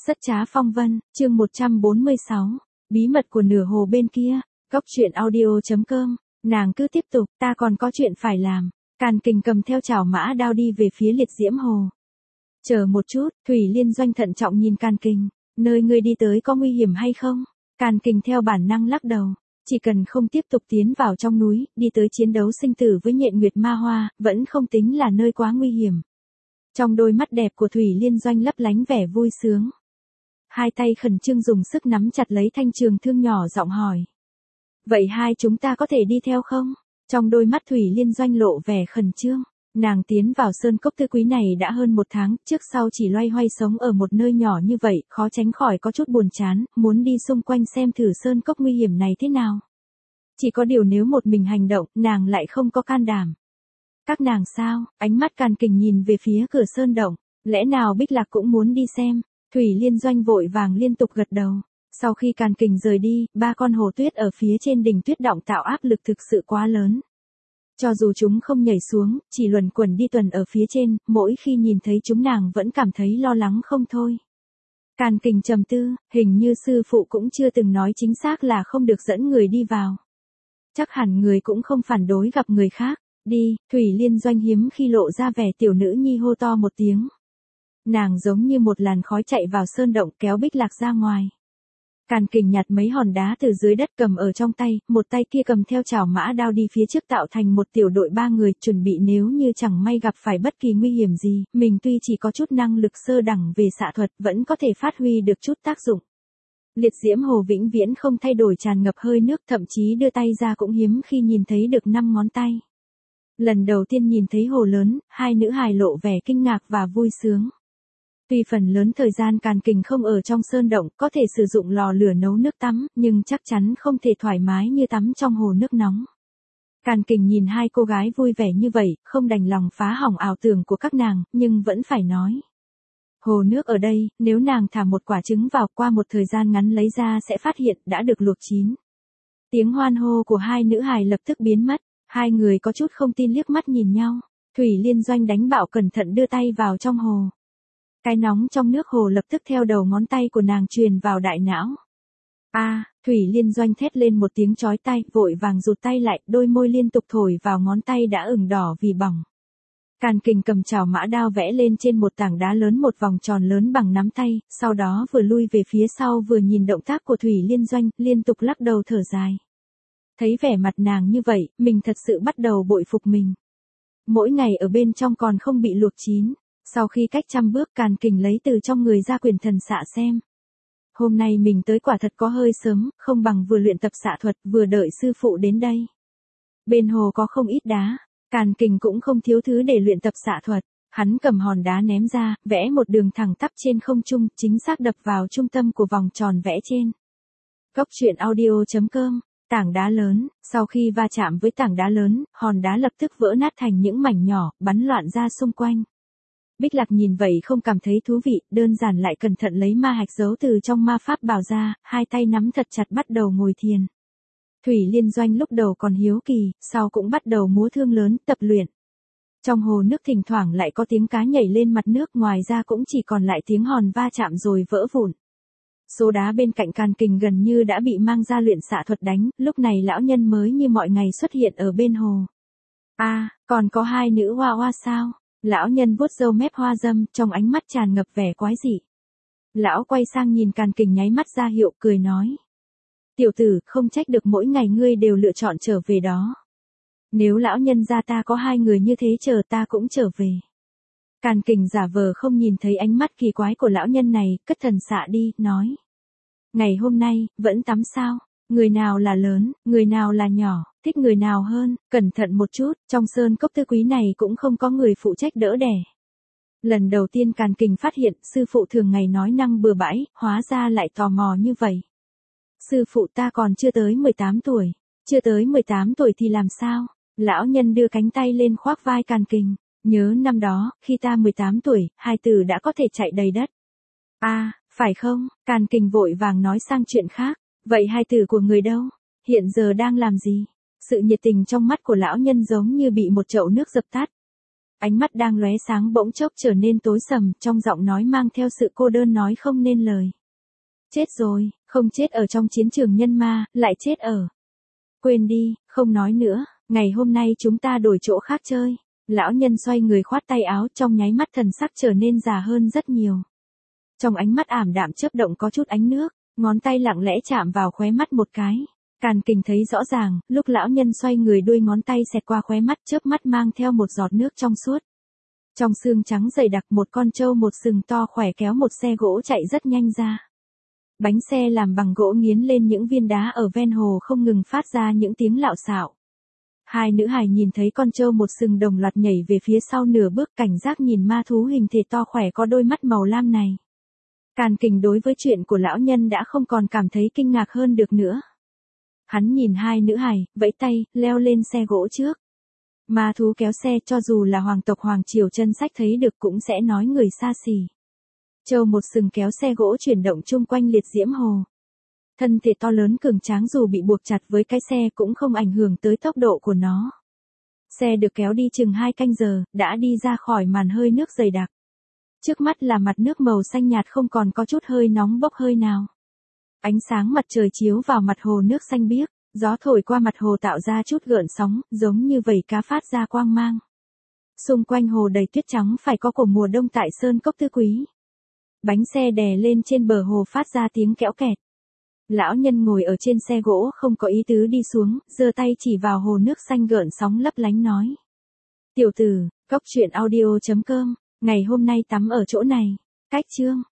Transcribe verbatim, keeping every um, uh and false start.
Rất trá phong vân, chương một trăm bốn mươi sáu, bí mật của nửa hồ bên kia, góc truyện audio.com, nàng cứ tiếp tục, ta còn có chuyện phải làm. Càn Kình cầm theo chảo mã đao đi về phía liệt diễm hồ. Chờ một chút, Thủy Liên Doanh thận trọng nhìn Càn Kình, nơi ngươi đi tới có nguy hiểm hay không? Càn Kình theo bản năng lắc đầu, chỉ cần không tiếp tục tiến vào trong núi, đi tới chiến đấu sinh tử với Nhện Nguyệt Ma Hoa, vẫn không tính là nơi quá nguy hiểm. Trong đôi mắt đẹp của Thủy Liên Doanh lấp lánh vẻ vui sướng. Hai tay khẩn trương dùng sức nắm chặt lấy thanh trường thương nhỏ giọng hỏi. Vậy hai chúng ta có thể đi theo không? Trong đôi mắt Thủy Liên Doanh lộ vẻ khẩn trương. Nàng tiến vào sơn cốc tư quý này đã hơn một tháng, trước sau chỉ loay hoay sống ở một nơi nhỏ như vậy, khó tránh khỏi có chút buồn chán, muốn đi xung quanh xem thử sơn cốc nguy hiểm này thế nào. Chỉ có điều nếu một mình hành động, nàng lại không có can đảm. Các nàng sao? Ánh mắt Càn Kình nhìn về phía cửa sơn động, lẽ nào Bích Lạc cũng muốn đi xem? Thủy Liên Doanh vội vàng liên tục gật đầu. Sau khi Càn Kình rời đi, ba con hồ tuyết ở phía trên đỉnh tuyết động tạo áp lực thực sự quá lớn. Cho dù chúng không nhảy xuống, chỉ luẩn quẩn đi tuần ở phía trên, mỗi khi nhìn thấy chúng nàng vẫn cảm thấy lo lắng không thôi. Càn Kình trầm tư, hình như sư phụ cũng chưa từng nói chính xác là không được dẫn người đi vào. Chắc hẳn người cũng không phản đối gặp người khác. Đi, Thủy Liên Doanh hiếm khi lộ ra vẻ tiểu nữ nhi hô to một tiếng. Nàng giống như một làn khói chạy vào sơn động kéo Bích Lạc ra ngoài. Càn Kình nhặt mấy hòn đá từ dưới đất cầm ở trong tay, một tay kia cầm theo chảo mã đao đi phía trước tạo thành một tiểu đội ba người chuẩn bị nếu như chẳng may gặp phải bất kỳ nguy hiểm gì, mình tuy chỉ có chút năng lực sơ đẳng về xạ thuật vẫn có thể phát huy được chút tác dụng. Liệt diễm hồ vĩnh viễn không thay đổi tràn ngập hơi nước, thậm chí đưa tay ra cũng hiếm khi nhìn thấy được năm ngón tay. Lần đầu tiên nhìn thấy hồ lớn, hai nữ hài lộ vẻ kinh ngạc và vui sướng. Tuy phần lớn thời gian Càn Kình không ở trong sơn động, có thể sử dụng lò lửa nấu nước tắm, nhưng chắc chắn không thể thoải mái như tắm trong hồ nước nóng. Càn Kình nhìn hai cô gái vui vẻ như vậy, không đành lòng phá hỏng ảo tưởng của các nàng, nhưng vẫn phải nói. Hồ nước ở đây, nếu nàng thả một quả trứng vào qua một thời gian ngắn lấy ra sẽ phát hiện đã được luộc chín. Tiếng hoan hô của hai nữ hài lập tức biến mất, hai người có chút không tin liếc mắt nhìn nhau. Thủy Liên Doanh đánh bạo cẩn thận đưa tay vào trong hồ. Cái nóng trong nước hồ lập tức theo đầu ngón tay của nàng truyền vào đại não. A, à, Thủy Liên Doanh thét lên một tiếng chói tai, vội vàng rụt tay lại, đôi môi liên tục thổi vào ngón tay đã ửng đỏ vì bỏng. Càn Kình cầm chảo mã đao vẽ lên trên một tảng đá lớn một vòng tròn lớn bằng nắm tay, sau đó vừa lui về phía sau vừa nhìn động tác của Thủy Liên Doanh, liên tục lắc đầu thở dài. Thấy vẻ mặt nàng như vậy, mình thật sự bắt đầu bội phục mình. Mỗi ngày ở bên trong còn không bị luộc chín. Sau khi cách trăm bước Càn Kình lấy từ trong người ra quyền thần xạ xem. Hôm nay mình tới quả thật có hơi sớm, không bằng vừa luyện tập xạ thuật vừa đợi sư phụ đến đây. Bên hồ có không ít đá, Càn Kình cũng không thiếu thứ để luyện tập xạ thuật. Hắn cầm hòn đá ném ra, vẽ một đường thẳng tắp trên không trung, chính xác đập vào trung tâm của vòng tròn vẽ trên. Góc truyện audio.com, tảng đá lớn, sau khi va chạm với tảng đá lớn, hòn đá lập tức vỡ nát thành những mảnh nhỏ, bắn loạn ra xung quanh. Bích Lạc nhìn vậy không cảm thấy thú vị, đơn giản lại cẩn thận lấy ma hạch giấu từ trong ma pháp bảo ra, hai tay nắm thật chặt bắt đầu ngồi thiền. Thủy Liên Doanh lúc đầu còn hiếu kỳ, sau cũng bắt đầu múa thương lớn, tập luyện. Trong hồ nước thỉnh thoảng lại có tiếng cá nhảy lên mặt nước, ngoài ra cũng chỉ còn lại tiếng hòn va chạm rồi vỡ vụn. Số đá bên cạnh Càn Kình gần như đã bị mang ra luyện xạ thuật đánh, lúc này lão nhân mới như mọi ngày xuất hiện ở bên hồ. A, à, còn có hai nữ hoa hoa sao? Lão nhân vuốt râu mép hoa dâm, trong ánh mắt tràn ngập vẻ quái dị. Lão quay sang nhìn Càn Kình nháy mắt ra hiệu, cười nói. Tiểu tử, không trách được mỗi ngày ngươi đều lựa chọn trở về đó. Nếu lão nhân gia ta có hai người như thế chờ ta cũng trở về. Càn Kình giả vờ không nhìn thấy ánh mắt kỳ quái của lão nhân này, cất thần xạ đi, nói. Ngày hôm nay, vẫn tắm sao? Người nào là lớn, người nào là nhỏ, thích người nào hơn, cẩn thận một chút, trong sơn cốc tư quý này cũng không có người phụ trách đỡ đẻ. Lần đầu tiên Càn Kình phát hiện sư phụ thường ngày nói năng bừa bãi, hóa ra lại tò mò như vậy. Sư phụ ta còn chưa tới mười tám tuổi, chưa tới mười tám tuổi thì làm sao? Lão nhân đưa cánh tay lên khoác vai Càn Kình, nhớ năm đó, khi ta mười tám tuổi, hai tử đã có thể chạy đầy đất. A, à, phải không? Càn Kình vội vàng nói sang chuyện khác. Vậy hai tử của người đâu? Hiện giờ đang làm gì? Sự nhiệt tình trong mắt của lão nhân giống như bị một chậu nước dập tắt. Ánh mắt đang lóe sáng bỗng chốc trở nên tối sầm, trong giọng nói mang theo sự cô đơn nói không nên lời. Chết rồi, không chết ở trong chiến trường nhân ma, lại chết ở. Quên đi, không nói nữa, ngày hôm nay chúng ta đổi chỗ khác chơi. Lão nhân xoay người khoát tay áo, trong nháy mắt thần sắc trở nên già hơn rất nhiều. Trong ánh mắt ảm đạm chớp động có chút ánh nước, ngón tay lặng lẽ chạm vào khóe mắt một cái. Càn Kình thấy rõ ràng, lúc lão nhân xoay người đuôi ngón tay xẹt qua khóe mắt chớp mắt mang theo một giọt nước trong suốt. Trong xương trắng dày đặc một con trâu một sừng to khỏe kéo một xe gỗ chạy rất nhanh ra. Bánh xe làm bằng gỗ nghiến lên những viên đá ở ven hồ không ngừng phát ra những tiếng lạo xạo. Hai nữ hài nhìn thấy con trâu một sừng đồng loạt nhảy về phía sau nửa bước cảnh giác nhìn ma thú hình thể to khỏe có đôi mắt màu lam này. Càn Kình đối với chuyện của lão nhân đã không còn cảm thấy kinh ngạc hơn được nữa. Hắn nhìn hai nữ hài, vẫy tay, leo lên xe gỗ trước. Ma thú kéo xe cho dù là hoàng tộc hoàng triều chân sách thấy được cũng sẽ nói người xa xỉ. Trâu một sừng kéo xe gỗ chuyển động chung quanh liệt diễm hồ. Thân thể to lớn cường tráng dù bị buộc chặt với cái xe cũng không ảnh hưởng tới tốc độ của nó. Xe được kéo đi chừng hai canh giờ, đã đi ra khỏi màn hơi nước dày đặc. Trước mắt là mặt nước màu xanh nhạt không còn có chút hơi nóng bốc hơi nào. Ánh sáng mặt trời chiếu vào mặt hồ nước xanh biếc, gió thổi qua mặt hồ tạo ra chút gợn sóng, giống như vẩy cá phát ra quang mang. Xung quanh hồ đầy tuyết trắng phải có của mùa đông tại Sơn Cốc Tư Quý. Bánh xe đè lên trên bờ hồ phát ra tiếng kẽo kẹt. Lão nhân ngồi ở trên xe gỗ không có ý tứ đi xuống, giơ tay chỉ vào hồ nước xanh gợn sóng lấp lánh nói. Tiểu tử, cốc truyện audio chấm com, ngày hôm nay tắm ở chỗ này, cách chương.